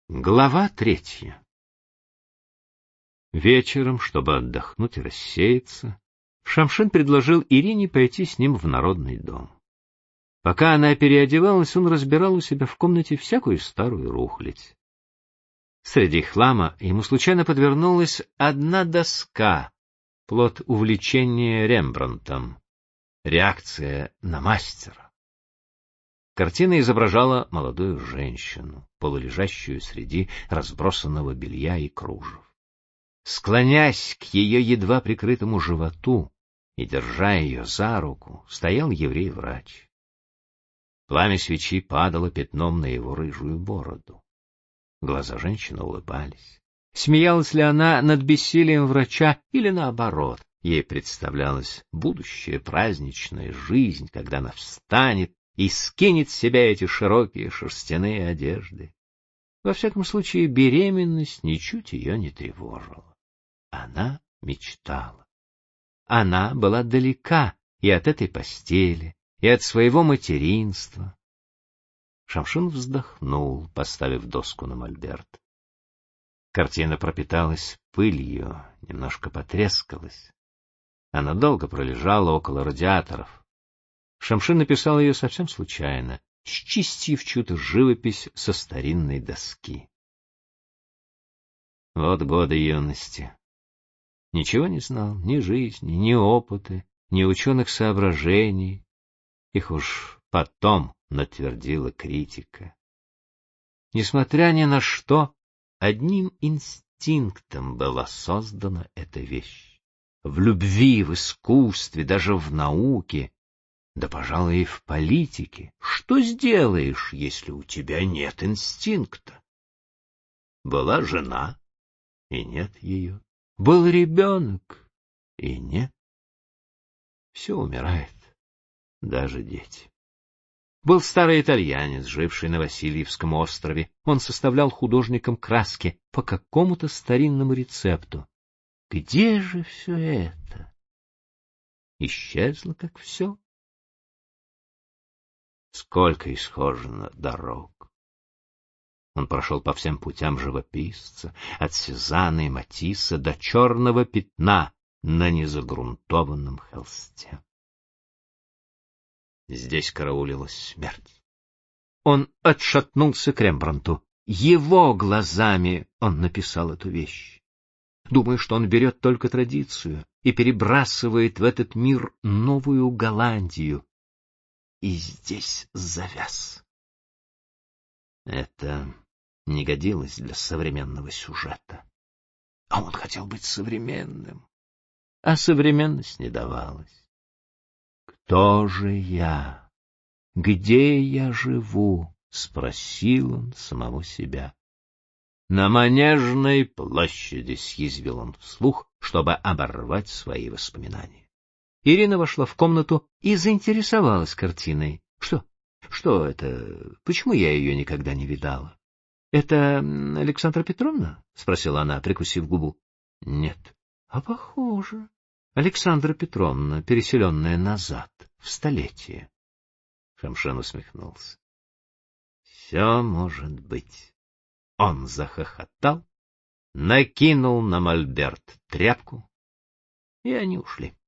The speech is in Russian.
Глава 3. Вечером, чтобы отдохнуть и рассеяться, Шамшин предложил Ирине пойти с ним в народный дом. Пока она переодевалась, он разбирал у себя в комнате всякую старую рухлядь. Среди хлама ему случайно подвернулась одна доска, плод увлечения Рембрандтом, реакция на мастера. Картина изображала молодую женщину, полулежащую среди разбросанного белья и кружев. Склонясь к ее едва прикрытому животу и держа ее за руку, стоял еврей-врач. Пламя свечи падало пятном на его рыжую бороду. Глаза женщины улыбались. Смеялась ли она над бессилием врача или наоборот? Ей представлялась будущая праздничная жизнь, когда она встанет и скинет с себя эти широкие шерстяные одежды. Во всяком случае, беременность ничуть ее не тревожила. Она мечтала. Она была далека и от этой постели, и от своего материнства. Шамшин вздохнул, поставив доску на мольберт. Картина пропиталась пылью, немножко потрескалась. Она долго пролежала около радиаторов. Шамшин написал ее совсем случайно, счистив чью-то живопись со старинной доски. Вот годы юности. Ничего не знал, ни жизни, ни опыта, ни ученых соображений. Их уж потом натвердила критика. Несмотря ни на что, одним инстинктом была создана эта вещь. В любви, в искусстве, даже в науке, да, пожалуй, и в политике. Что сделаешь, если у тебя нет инстинкта? Была жена, и нет ее. Был ребенок, и нет. Все умирает, даже дети. Был старый итальянец, живший на Васильевском острове. Он составлял художникам краски по какому-то старинному рецепту. Где же все это? Исчезло, как все. Сколько исхожено дорог! Он прошел по всем путям живописца, от Сезанна и Матисса до черного пятна на незагрунтованном холсте. Здесь караулилась смерть. Он отшатнулся к Рембрандту. Его глазами он написал эту вещь. Думая, что он берет только традицию и перебрасывает в этот мир новую Голландию, и здесь завяз. Это не годилось для современного сюжета. А он хотел быть современным, а современность не давалась. «Кто же я? Где я живу?» — спросил он самого себя. «На Манежной площади», — съязвил он вслух, чтобы оборвать свои воспоминания. Ирина вошла в комнату и заинтересовалась картиной. Что это? Почему я ее никогда не видала? — Это Александра Петровна? — спросила она, прикусив губу. — Нет. — А похоже. Александра Петровна, переселенная назад, в столетие. Шамшин усмехнулся. — Все может быть. Он захохотал, накинул на мольберт тряпку, и они ушли.